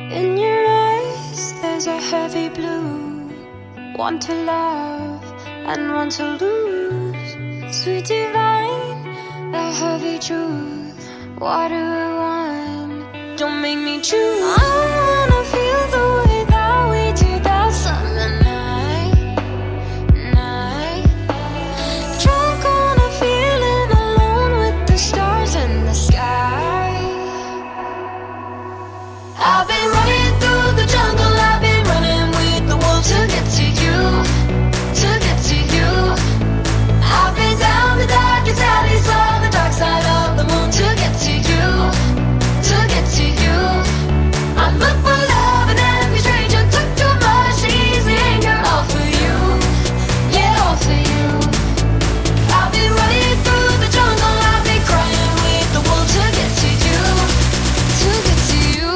In your eyes there's a heavy blue, one to love and one to lose. Sweet divine, the heavy truth, water or wine, don't make me choose. I wanna feel the way that we did that summer night. Drunk on a feeling, alone with the stars in the sky. I've been running through the jungle, I've been running with the wolves to get to you, to get to you. I've been down the darkest alley, saw the dark side of the moon to get to you, to get to you. I look for love and every stranger took too much easy anger, all for you, yeah, all for you. I've been running through the jungle, I've been crying with the wolves to get to you, to get to you.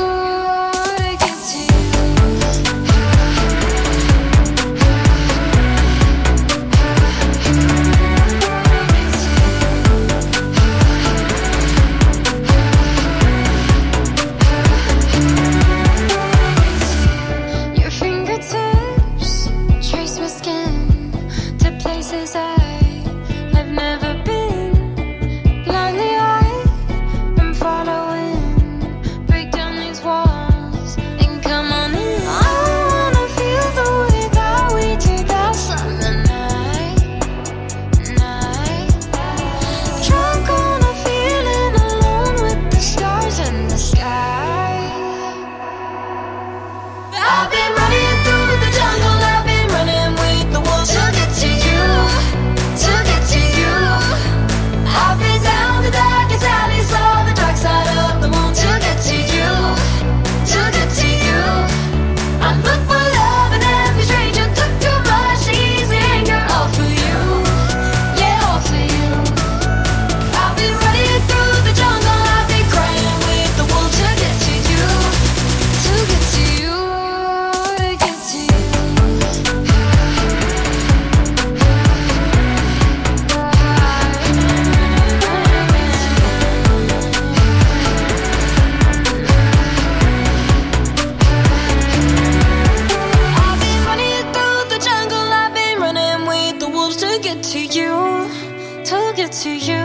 To you,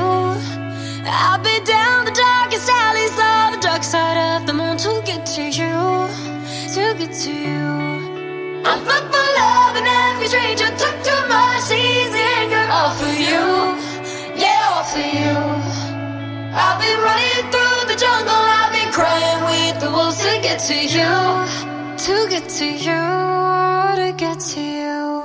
I've been down the darkest alleys, saw the dark side of the moon to get to you, to get to you. I look for love and every stranger took too much easy anger, all for you, yeah, all for you. I've been running through the jungle, I've been crying with the wolves to get to you, to get to you, to get to you.